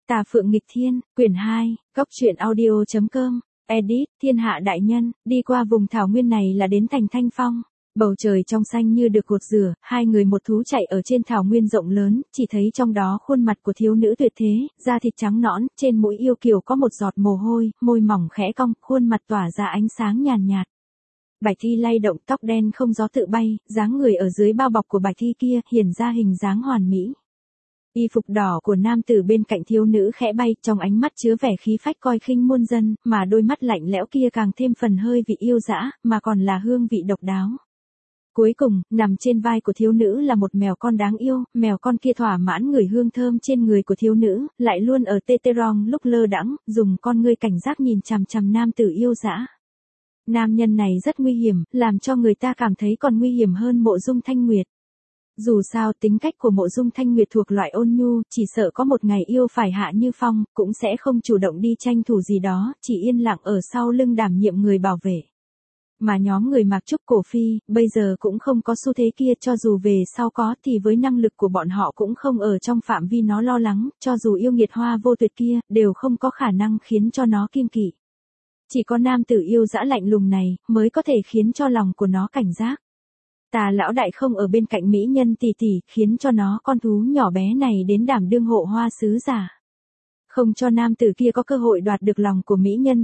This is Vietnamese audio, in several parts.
Tà Phượng nghịch thiên, quyển 2, Cốc truyện audio.com, edit, thiên hạ đại nhân, đi qua vùng thảo nguyên này là đến thành Thanh Phong. Bầu trời trong xanh như được gột rửa, hai người một thú chạy ở trên thảo nguyên rộng lớn, chỉ thấy trong đó khuôn mặt của thiếu nữ tuyệt thế, da thịt trắng nõn, trên mũi yêu kiều có một giọt mồ hôi, môi mỏng khẽ cong, khuôn mặt tỏa ra ánh sáng nhàn nhạt. Bạch thi lay động, tóc đen không gió tự bay, dáng người ở dưới bao bọc của bạch thi kia hiển ra hình dáng hoàn mỹ. Y phục đỏ của nam tử bên cạnh thiếu nữ khẽ bay, trong ánh mắt chứa vẻ khí phách coi khinh muôn dân, mà đôi mắt lạnh lẽo kia càng thêm phần hơi vị yêu dã, mà còn là hương vị độc đáo. Cuối cùng, nằm trên vai của thiếu nữ là một mèo con đáng yêu, mèo con kia thỏa mãn ngửi hương thơm trên người của thiếu nữ, lại luôn ở tê tê rong lúc lơ đãng, dùng con ngươi cảnh giác nhìn chằm chằm nam tử yêu dã. Nam nhân này rất nguy hiểm, làm cho người ta cảm thấy còn nguy hiểm hơn Mộ Dung Thanh Nguyệt. Dù sao tính cách của Mộ Dung Thanh Nguyệt thuộc loại ôn nhu, chỉ sợ có một ngày yêu phải Hạ Như Phong, cũng sẽ không chủ động đi tranh thủ gì đó, chỉ yên lặng ở sau lưng đảm nhiệm người bảo vệ. Mà nhóm người Mạc Trúc Cổ Phi, bây giờ cũng không có xu thế kia, cho dù về sau có thì với năng lực của bọn họ cũng không ở trong phạm vi nó lo lắng, cho dù yêu nghiệt hoa vô tuyệt kia, đều không có khả năng khiến cho nó kiêng kỵ. Chỉ có nam tử yêu dã lạnh lùng này, mới có thể khiến cho lòng của nó cảnh giác. Tà lão đại không ở bên cạnh mỹ nhân tỷ tỷ, khiến cho nó con thú nhỏ bé này đến đảm đương hộ hoa sứ giả. Không cho nam tử kia có cơ hội đoạt được lòng của mỹ nhân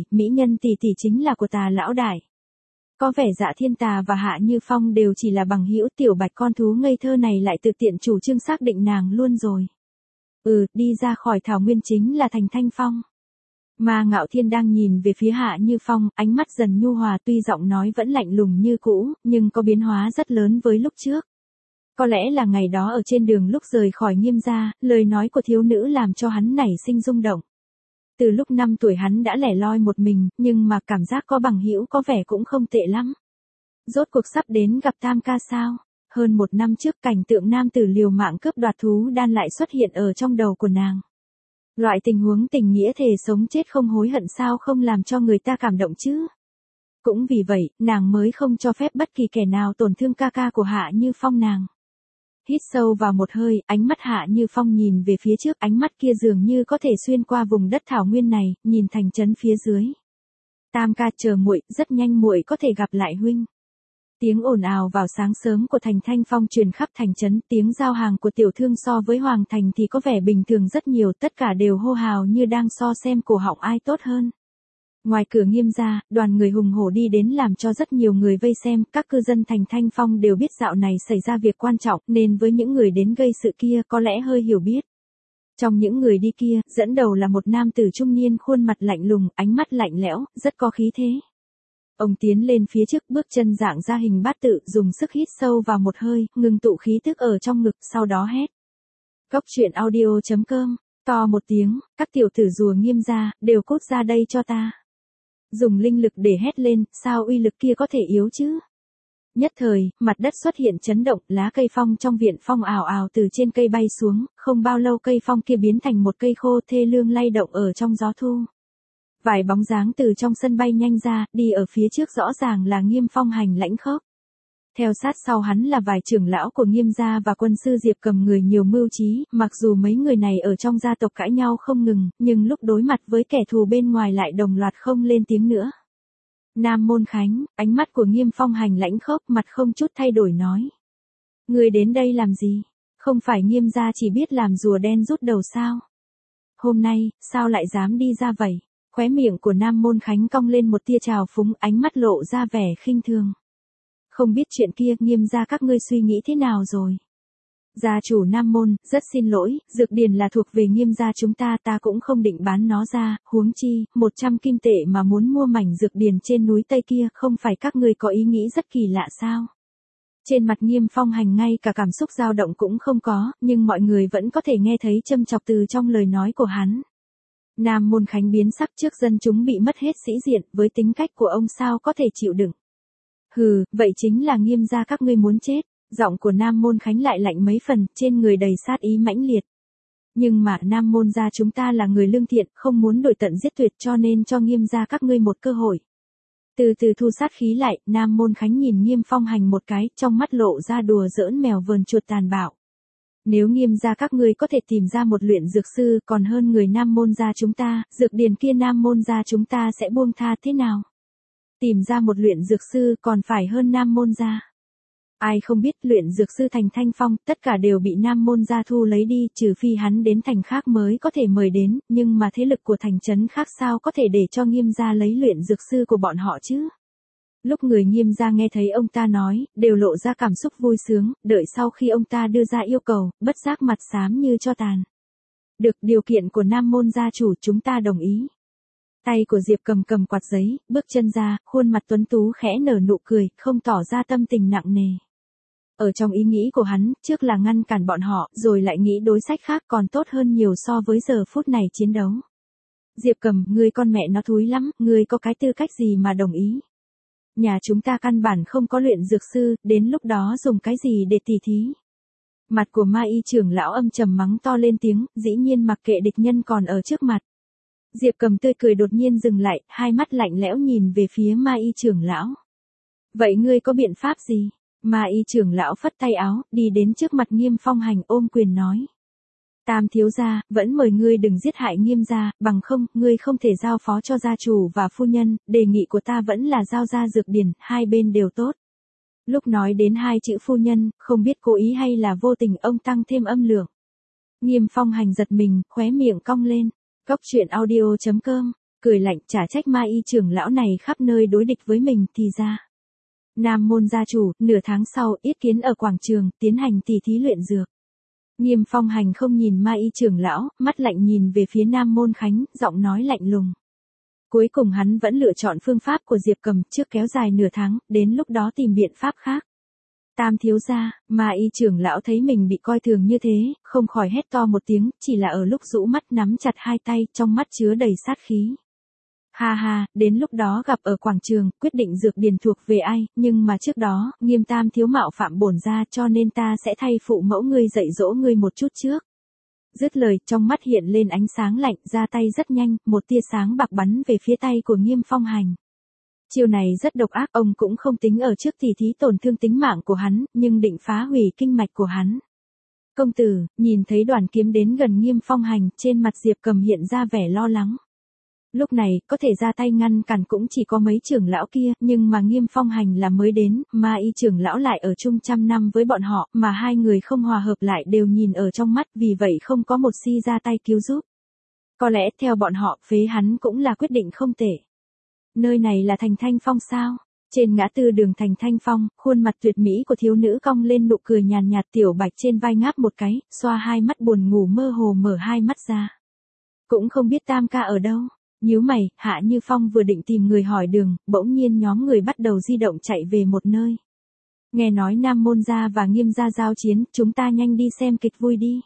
tỷ tỷ chính là của tà lão đại. Có vẻ Dạ Thiên Tà và Hạ Như Phong đều chỉ là bằng hữu, tiểu bạch con thú ngây thơ này lại tự tiện chủ trương xác định nàng luôn rồi. Đi ra khỏi thảo nguyên chính là thành Thanh Phong. Mà Ngạo Thiên đang nhìn về phía Hạ Như Phong, ánh mắt dần nhu hòa, tuy giọng nói vẫn lạnh lùng như cũ, nhưng có biến hóa rất lớn với lúc trước. Có lẽ là ngày đó ở trên đường lúc rời khỏi Nghiêm gia, lời nói của thiếu nữ làm cho hắn nảy sinh rung động. Từ lúc 5 tuổi hắn đã lẻ loi một mình, nhưng mà cảm giác có bằng hữu có vẻ cũng không tệ lắm. Rốt cuộc sắp đến gặp Tam ca sao? Hơn 1 năm trước cảnh tượng nam tử liều mạng cướp đoạt thú đan lại xuất hiện ở trong đầu của nàng. Loại tình huống tình nghĩa thề sống chết không hối hận sao không làm cho người ta cảm động chứ? Cũng vì vậy, nàng mới không cho phép bất kỳ kẻ nào tổn thương ca ca của Hạ Như Phong nàng. Hít sâu vào một hơi, ánh mắt Hạ Như Phong nhìn về phía trước, ánh mắt kia dường như có thể xuyên qua vùng đất thảo nguyên này, nhìn thành trấn phía dưới. Tam ca chờ muội, rất nhanh muội có thể gặp lại huynh. Tiếng ồn ào vào sáng sớm của thành Thanh Phong truyền khắp thành trấn, tiếng giao hàng của tiểu thương so với Hoàng Thành thì có vẻ bình thường rất nhiều, tất cả đều hô hào như đang so xem cổ họng ai tốt hơn. Ngoài cửa Nghiêm gia, đoàn người hùng hổ đi đến làm cho rất nhiều người vây xem, các cư dân thành Thanh Phong đều biết dạo này xảy ra việc quan trọng, nên với những người đến gây sự kia có lẽ hơi hiểu biết. Trong những người đi kia, dẫn đầu là một nam tử trung niên khuôn mặt lạnh lùng, ánh mắt lạnh lẽo, rất có khí thế. Ông tiến lên phía trước, bước chân dạng ra hình bát tự, dùng sức hít sâu vào một hơi, ngừng tụ khí tức ở trong ngực, sau đó hét. Cốc truyện audio.com, to một tiếng, các tiểu tử rùa Nghiêm gia, đều cút ra đây cho ta. Dùng linh lực để hét lên, sao uy lực kia có thể yếu chứ? Nhất thời, mặt đất xuất hiện chấn động, lá cây phong trong viện phong ào ào từ trên cây bay xuống, không bao lâu cây phong kia biến thành một cây khô thê lương lay động ở trong gió thu. Vài bóng dáng từ trong sân bay nhanh ra, đi ở phía trước rõ ràng là Nghiêm Phong Hành Lãnh Khốc. Theo sát sau hắn là vài trưởng lão của Nghiêm gia và quân sư Diệp Cầm, người nhiều mưu trí, mặc dù mấy người này ở trong gia tộc cãi nhau không ngừng, nhưng lúc đối mặt với kẻ thù bên ngoài lại đồng loạt không lên tiếng nữa. Nam Môn Khánh, ánh mắt của Nghiêm Phong Hành Lãnh Khốc, mặt không chút thay đổi nói. Người đến đây làm gì? Không phải Nghiêm gia chỉ biết làm rùa đen rút đầu sao? Hôm nay, sao lại dám đi ra vậy? Khóe miệng của Nam Môn Khánh cong lên một tia trào phúng, ánh mắt lộ ra vẻ khinh thường. Không biết chuyện kia, Nghiêm gia các ngươi suy nghĩ thế nào rồi? Gia chủ Nam Môn, rất xin lỗi, dược điền là thuộc về Nghiêm gia chúng ta cũng không định bán nó ra, huống chi, 100 kim tệ mà muốn mua mảnh dược điền trên núi Tây kia, không phải các ngươi có ý nghĩ rất kỳ lạ sao? Trên mặt Nghiêm Phong Hành ngay cả cảm xúc dao động cũng không có, nhưng mọi người vẫn có thể nghe thấy châm chọc từ trong lời nói của hắn. Nam Môn Khánh biến sắc trước dân chúng bị mất hết sĩ diện, với tính cách của ông sao có thể chịu đựng. Hừ, vậy chính là Nghiêm gia các ngươi muốn chết. Giọng của Nam Môn Khánh lại lạnh mấy phần, trên người đầy sát ý mãnh liệt. Nhưng mà Nam Môn gia chúng ta là người lương thiện, không muốn đổi tận giết tuyệt, cho nên cho Nghiêm gia các ngươi một cơ hội. Từ từ thu sát khí lại, Nam Môn Khánh nhìn Nghiêm Phong Hành một cái, trong mắt lộ ra đùa giỡn mèo vờn chuột tàn bạo. Nếu Nghiêm gia các ngươi có thể tìm ra một luyện dược sư còn hơn người Nam môn gia chúng ta, dược điền kia Nam môn gia chúng ta sẽ buông tha thế nào? Tìm ra một luyện dược sư còn phải hơn Nam môn gia. Ai không biết luyện dược sư thành Thanh Phong, tất cả đều bị Nam môn gia thu lấy đi, trừ phi hắn đến thành khác mới có thể mời đến, nhưng mà thế lực của thành trấn khác sao có thể để cho Nghiêm gia lấy luyện dược sư của bọn họ chứ? Lúc người Nghiêm gia nghe thấy ông ta nói, đều lộ ra cảm xúc vui sướng, đợi sau khi ông ta đưa ra yêu cầu, bất giác mặt xám như tro tàn. Được, điều kiện của Nam môn gia chủ chúng ta đồng ý. Tay của Diệp Cầm cầm quạt giấy, bước chân ra, khuôn mặt tuấn tú khẽ nở nụ cười, không tỏ ra tâm tình nặng nề. Ở trong ý nghĩ của hắn, trước là ngăn cản bọn họ, rồi lại nghĩ đối sách khác còn tốt hơn nhiều so với giờ phút này chiến đấu. Diệp Cầm, ngươi con mẹ nó thúi lắm, ngươi có cái tư cách gì mà đồng ý? Nhà chúng ta căn bản không có luyện dược sư, đến lúc đó dùng cái gì để tỉ thí? Mặt của Ma Y trưởng lão âm trầm mắng to lên tiếng, dĩ nhiên mặc kệ địch nhân còn ở trước mặt. Diệp Cầm tươi cười đột nhiên dừng lại, hai mắt lạnh lẽo nhìn về phía Ma Y trưởng lão. Vậy ngươi có biện pháp gì? Ma Y trưởng lão phất tay áo, đi đến trước mặt Nghiêm Phong Hành ôm quyền nói. Tam thiếu gia, vẫn mời ngươi đừng giết hại Nghiêm gia, bằng không, ngươi không thể giao phó cho gia chủ và phu nhân, đề nghị của ta vẫn là giao ra dược điển, hai bên đều tốt. Lúc nói đến hai chữ phu nhân, không biết cố ý hay là vô tình ông tăng thêm âm lượng. Nghiêm Phong Hành giật mình, khóe miệng cong lên. Cốc truyện audio.com, cười lạnh trả trách Ma Y trưởng lão này khắp nơi đối địch với mình thì ra. Nam môn gia chủ, nửa tháng sau, yết kiến ở quảng trường, tiến hành tỉ thí luyện dược. Nghiêm Phong Hành không nhìn Ma Y trưởng lão, mắt lạnh nhìn về phía Nam môn Khánh, giọng nói lạnh lùng. Cuối cùng hắn vẫn lựa chọn phương pháp của Diệp Cầm trước kéo dài nửa tháng, đến lúc đó tìm biện pháp khác. Tam thiếu gia, Ma Y trưởng lão thấy mình bị coi thường như thế, không khỏi hét to một tiếng, chỉ là ở lúc rũ mắt nắm chặt hai tay, trong mắt chứa đầy sát khí. Ha ha, đến lúc đó gặp ở quảng trường, quyết định dược điền thuộc về ai, nhưng mà trước đó, Nghiêm tam thiếu mạo phạm bổn gia cho nên ta sẽ thay phụ mẫu ngươi dạy dỗ ngươi một chút trước. Dứt lời, trong mắt hiện lên ánh sáng lạnh, ra tay rất nhanh, một tia sáng bạc bắn về phía tay của Nghiêm Phong Hành. Chiêu này rất độc ác, ông cũng không tính ở trước tỉ thí tổn thương tính mạng của hắn, nhưng định phá hủy kinh mạch của hắn. Công tử, nhìn thấy đoàn kiếm đến gần Nghiêm Phong Hành, trên mặt Diệp Cầm hiện ra vẻ lo lắng. Lúc này, có thể ra tay ngăn cản cũng chỉ có mấy trưởng lão kia, nhưng mà Nghiêm Phong Hành là mới đến, Ma Y trưởng lão lại ở chung trăm năm với bọn họ, mà hai người không hòa hợp lại đều nhìn ở trong mắt, vì vậy không có một si ra tay cứu giúp. Có lẽ theo bọn họ, phế hắn cũng là quyết định không tệ. Nơi này là thành Thanh Phong sao? Trên ngã tư đường thành Thanh Phong, khuôn mặt tuyệt mỹ của thiếu nữ cong lên nụ cười nhàn nhạt, Tiểu Bạch trên vai ngáp một cái, xoa hai mắt buồn ngủ mơ hồ mở hai mắt ra. Cũng không biết Tam ca ở đâu. Nhíu mày, Hạ Như Phong vừa định tìm người hỏi đường, bỗng nhiên nhóm người bắt đầu di động chạy về một nơi. Nghe nói Nam môn gia và Nghiêm gia giao chiến, chúng ta nhanh đi xem kịch vui đi.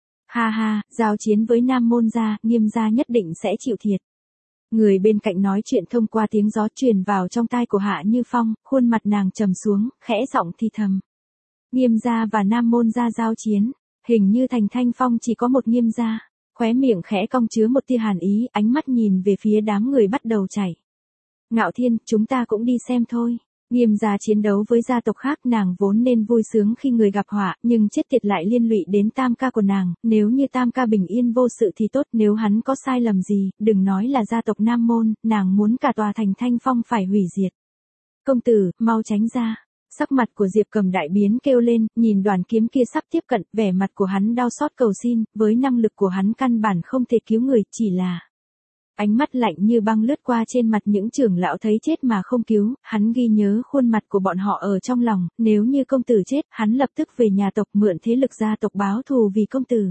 Ha ha, giao chiến với Nam môn gia, Nghiêm gia nhất định sẽ chịu thiệt. Người bên cạnh nói chuyện thông qua tiếng gió truyền vào trong tai của Hạ Như Phong, khuôn mặt nàng trầm xuống, khẽ giọng thì thầm. Nghiêm gia và Nam môn gia giao chiến, hình như thành Thanh Phong chỉ có một Nghiêm gia. Khóe miệng khẽ cong chứa một tia hàn ý, ánh mắt nhìn về phía đám người bắt đầu chảy. Ngạo Thiên, chúng ta cũng đi xem thôi. Nghiêm gia chiến đấu với gia tộc khác, nàng vốn nên vui sướng khi người gặp họa, nhưng chết tiệt lại liên lụy đến tam ca của nàng, nếu như tam ca bình yên vô sự thì tốt, nếu hắn có sai lầm gì, đừng nói là gia tộc Nam môn, nàng muốn cả tòa thành Thanh Phong phải hủy diệt. Công tử, mau tránh ra. Sắc mặt của Diệp Cầm đại biến kêu lên, nhìn đoàn kiếm kia sắp tiếp cận, vẻ mặt của hắn đau xót cầu xin, với năng lực của hắn căn bản không thể cứu người, chỉ là. Ánh mắt lạnh như băng lướt qua trên mặt những trưởng lão thấy chết mà không cứu, hắn ghi nhớ khuôn mặt của bọn họ ở trong lòng, nếu như công tử chết, hắn lập tức về nhà tộc mượn thế lực gia tộc báo thù vì công tử.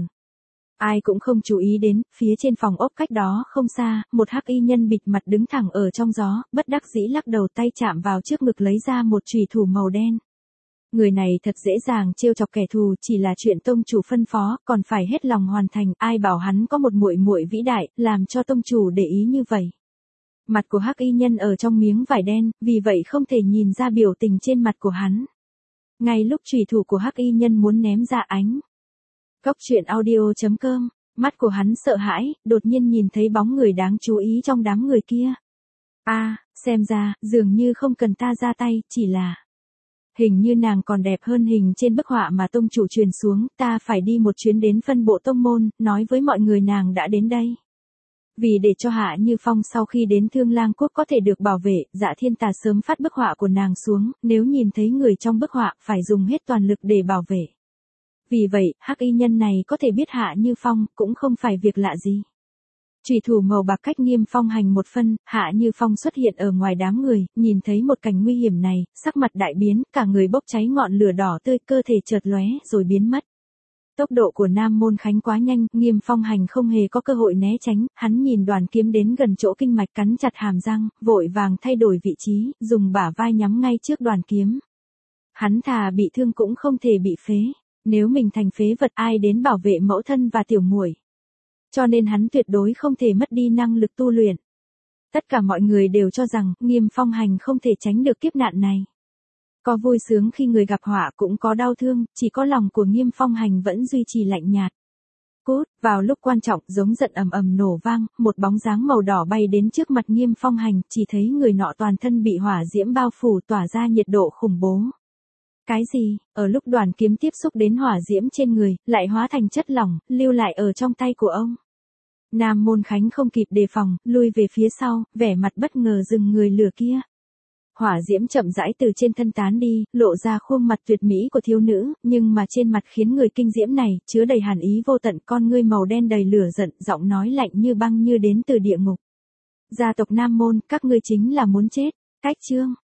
Ai cũng không chú ý đến, phía trên phòng ốc cách đó không xa, một hắc y nhân bịt mặt đứng thẳng ở trong gió, bất đắc dĩ lắc đầu tay chạm vào trước ngực lấy ra một chùy thủ màu đen. Người này thật dễ dàng trêu chọc kẻ thù, chỉ là chuyện tông chủ phân phó, còn phải hết lòng hoàn thành, ai bảo hắn có một muội muội vĩ đại, làm cho tông chủ để ý như vậy. Mặt của hắc y nhân ở trong miếng vải đen, vì vậy không thể nhìn ra biểu tình trên mặt của hắn. Ngay lúc chùy thủ của hắc y nhân muốn ném ra ánh. Cốc truyện audio.com, mắt của hắn sợ hãi, đột nhiên nhìn thấy bóng người đáng chú ý trong đám người kia. Xem ra, dường như không cần ta ra tay, chỉ là. Hình như nàng còn đẹp hơn hình trên bức họa mà tông chủ truyền xuống, ta phải đi một chuyến đến phân bộ tông môn, nói với mọi người nàng đã đến đây. Vì để cho Hạ Như Phong sau khi đến Thương Lang Quốc có thể được bảo vệ, Dạ Thiên Tà sớm phát bức họa của nàng xuống, nếu nhìn thấy người trong bức họa, phải dùng hết toàn lực để bảo vệ. Vì vậy, hắc y nhân này có thể biết Hạ Như Phong, cũng không phải việc lạ gì. Chủy thủ màu bạc cách Nghiêm Phong hành một phân, Hạ Như Phong xuất hiện ở ngoài đám người, nhìn thấy một cảnh nguy hiểm này, sắc mặt đại biến, cả người bốc cháy ngọn lửa đỏ tươi, cơ thể chợt lóe rồi biến mất. Tốc độ của Nam Môn Khánh quá nhanh, Nghiêm Phong hành không hề có cơ hội né tránh, hắn nhìn đoàn kiếm đến gần chỗ kinh mạch cắn chặt hàm răng, vội vàng thay đổi vị trí, dùng bả vai nhắm ngay trước đoàn kiếm. Hắn thà bị thương cũng không thể bị phế, nếu mình thành phế vật ai đến bảo vệ mẫu thân và tiểu muội. Cho nên hắn tuyệt đối không thể mất đi năng lực tu luyện. Tất cả mọi người đều cho rằng Nghiêm Phong hành không thể tránh được kiếp nạn này. Có vui sướng khi người gặp họa cũng có đau thương, chỉ có lòng của Nghiêm Phong hành vẫn duy trì lạnh nhạt. Cút, vào lúc quan trọng giống giận ầm ầm nổ vang, một bóng dáng màu đỏ bay đến trước mặt Nghiêm Phong hành, chỉ thấy người nọ toàn thân bị hỏa diễm bao phủ tỏa ra nhiệt độ khủng bố. Cái gì? Ở lúc đoàn kiếm tiếp xúc đến hỏa diễm trên người, lại hóa thành chất lỏng, lưu lại ở trong tay của ông. Nam Môn Khánh không kịp đề phòng, lui về phía sau, vẻ mặt bất ngờ dừng người lửa kia. Hỏa diễm chậm rãi từ trên thân tán đi, lộ ra khuôn mặt tuyệt mỹ của thiếu nữ, nhưng mà trên mặt khiến người kinh diễm này, chứa đầy hàn ý vô tận, con ngươi màu đen đầy lửa giận, giọng nói lạnh như băng như đến từ địa ngục. Gia tộc Nam Môn, các ngươi chính là muốn chết. Cách chương